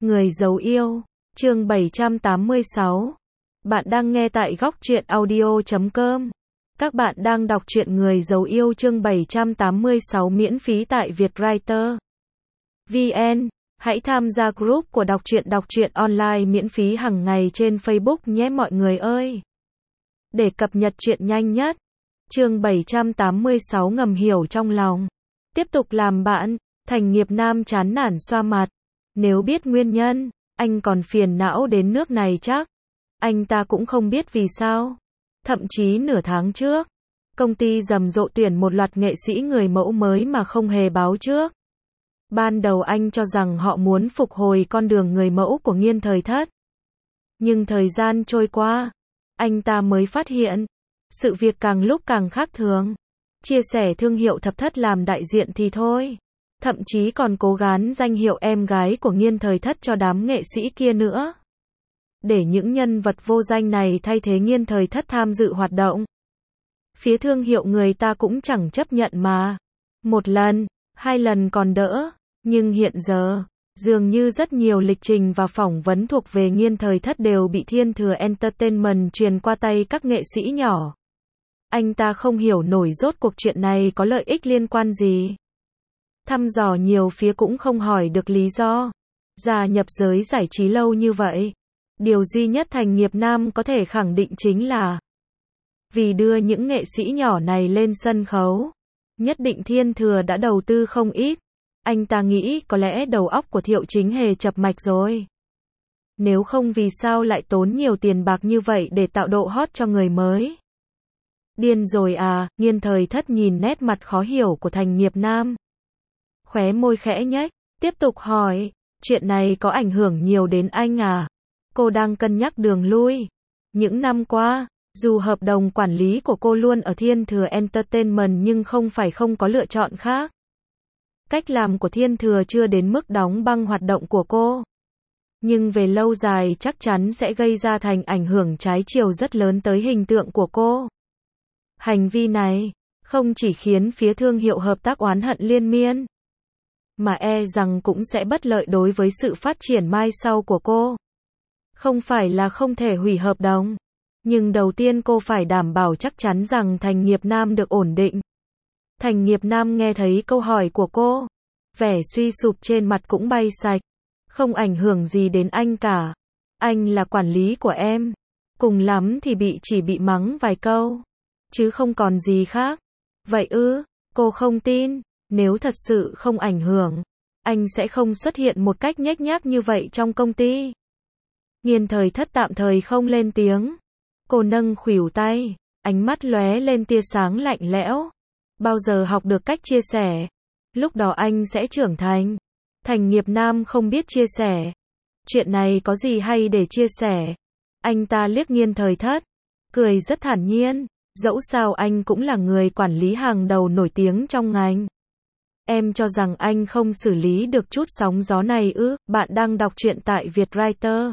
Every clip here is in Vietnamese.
Người giấu yêu, chương 786. Bạn đang nghe tại góc truyện audio.com. Các bạn đang đọc truyện Người giấu yêu chương 786 miễn phí tại Vietwriter VN. Hãy tham gia group của đọc truyện online miễn phí hàng ngày trên Facebook nhé mọi người ơi. Để cập nhật truyện nhanh nhất. Chương 786 ngầm hiểu trong lòng. Tiếp tục làm bạn, Thành Nghiệp Nam chán nản xoa mặt. Nếu biết nguyên nhân, anh còn phiền não đến nước này chắc. Anh ta cũng không biết vì sao. Thậm chí nửa tháng trước, công ty rầm rộ tuyển một loạt nghệ sĩ người mẫu mới mà không hề báo trước. Ban đầu anh cho rằng họ muốn phục hồi con đường người mẫu của Nghiên Thời Thất. Nhưng thời gian trôi qua, anh ta mới phát hiện, sự việc càng lúc càng khác thường. Chia sẻ thương hiệu Thập Thất làm đại diện thì thôi. Thậm chí còn cố gắng danh hiệu em gái của Nghiên Thời Thất cho đám nghệ sĩ kia nữa. Để những nhân vật vô danh này thay thế Nghiên Thời Thất tham dự hoạt động. Phía thương hiệu người ta cũng chẳng chấp nhận mà. Một lần, hai lần còn đỡ. Nhưng hiện giờ, dường như rất nhiều lịch trình và phỏng vấn thuộc về Nghiên Thời Thất đều bị Thiên Thừa Entertainment truyền qua tay các nghệ sĩ nhỏ. Anh ta không hiểu nổi rốt cuộc chuyện này có lợi ích liên quan gì. Thăm dò nhiều phía cũng không hỏi được lý do. Gia nhập giới giải trí lâu như vậy. Điều duy nhất Thành Nghiệp Nam có thể khẳng định chính là vì đưa những nghệ sĩ nhỏ này lên sân khấu. Nhất định Thiên Thừa đã đầu tư không ít. Anh ta nghĩ có lẽ đầu óc của Thiệu Chính Hề chập mạch rồi. Nếu không vì sao lại tốn nhiều tiền bạc như vậy để tạo độ hot cho người mới. Điên rồi à, Nghiên Thời Thất nhìn nét mặt khó hiểu của Thành Nghiệp Nam. Khóe môi khẽ nhếch, tiếp tục hỏi, chuyện này có ảnh hưởng nhiều đến anh à? Cô đang cân nhắc đường lui. Những năm qua, dù hợp đồng quản lý của cô luôn ở Thiên Thừa Entertainment nhưng không phải không có lựa chọn khác. Cách làm của Thiên Thừa chưa đến mức đóng băng hoạt động của cô. Nhưng về lâu dài chắc chắn sẽ gây ra thành ảnh hưởng trái chiều rất lớn tới hình tượng của cô. Hành vi này, không chỉ khiến phía thương hiệu hợp tác oán hận liên miên, mà e rằng cũng sẽ bất lợi đối với sự phát triển mai sau của cô. Không phải là không thể hủy hợp đồng, nhưng đầu tiên cô phải đảm bảo chắc chắn rằng Thành Nghiệp Nam được ổn định. Thành Nghiệp Nam nghe thấy câu hỏi của cô, vẻ suy sụp trên mặt cũng bay sạch. Không ảnh hưởng gì đến anh cả. Anh là quản lý của em. Cùng lắm thì chỉ bị mắng vài câu, chứ không còn gì khác. Vậy ư? Cô không tin. Nếu thật sự không ảnh hưởng, anh sẽ không xuất hiện một cách nhếch nhác như vậy trong công ty. Nghiên Thời Thất tạm thời không lên tiếng. Cô nâng khuỷu tay, ánh mắt lóe lên tia sáng lạnh lẽo. Bao giờ học được cách chia sẻ, lúc đó anh sẽ trưởng thành. Thành Nghiệp Nam không biết chia sẻ. Chuyện này có gì hay để chia sẻ? Anh ta liếc Nghiên Thời Thất, cười rất thản nhiên. Dẫu sao anh cũng là người quản lý hàng đầu nổi tiếng trong ngành. Em cho rằng anh không xử lý được chút sóng gió này ư? Bạn đang đọc truyện tại Vietwriter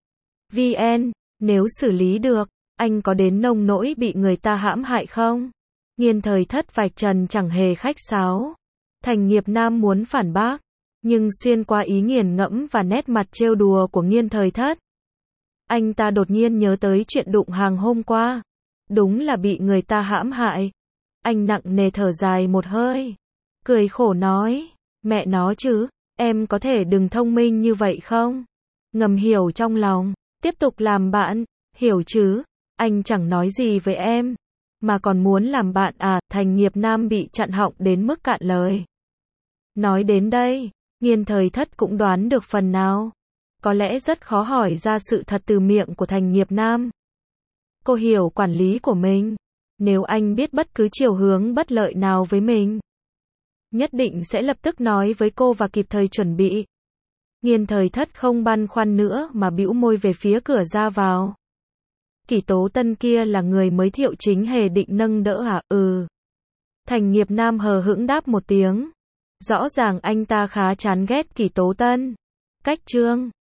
VN. Nếu xử lý được, anh có đến nông nỗi bị người ta hãm hại không? Nghiên Thời Thất vạch trần chẳng hề khách sáo. Thành Nghiệp Nam muốn phản bác, nhưng xuyên qua ý nghiền ngẫm và nét mặt trêu đùa của Nghiên Thời Thất, anh ta đột nhiên nhớ tới chuyện đụng hàng hôm qua. Đúng là bị người ta hãm hại. Anh nặng nề thở dài một hơi, cười khổ nói, mẹ nó chứ, em có thể đừng thông minh như vậy không? Ngầm hiểu trong lòng, tiếp tục làm bạn, hiểu chứ? Anh chẳng nói gì với em, mà còn muốn làm bạn à? Thành Nghiệp Nam bị chặn họng đến mức cạn lời. Nói đến đây, Nghiên Thời Thất cũng đoán được phần nào. Có lẽ rất khó hỏi ra sự thật từ miệng của Thành Nghiệp Nam. Cô hiểu quản lý của mình. Nếu anh biết bất cứ chiều hướng bất lợi nào với mình, nhất định sẽ lập tức nói với cô và kịp thời chuẩn bị. Nghiên Thời Thất không băn khoăn nữa mà bĩu môi về phía cửa ra vào. Kỷ Tố Tân kia là người mới Thiệu Chính Hề định nâng đỡ à? Ừ. Thành Nghiệp Nam hờ hững đáp một tiếng. Rõ ràng anh ta khá chán ghét Kỷ Tố Tân. Cách chương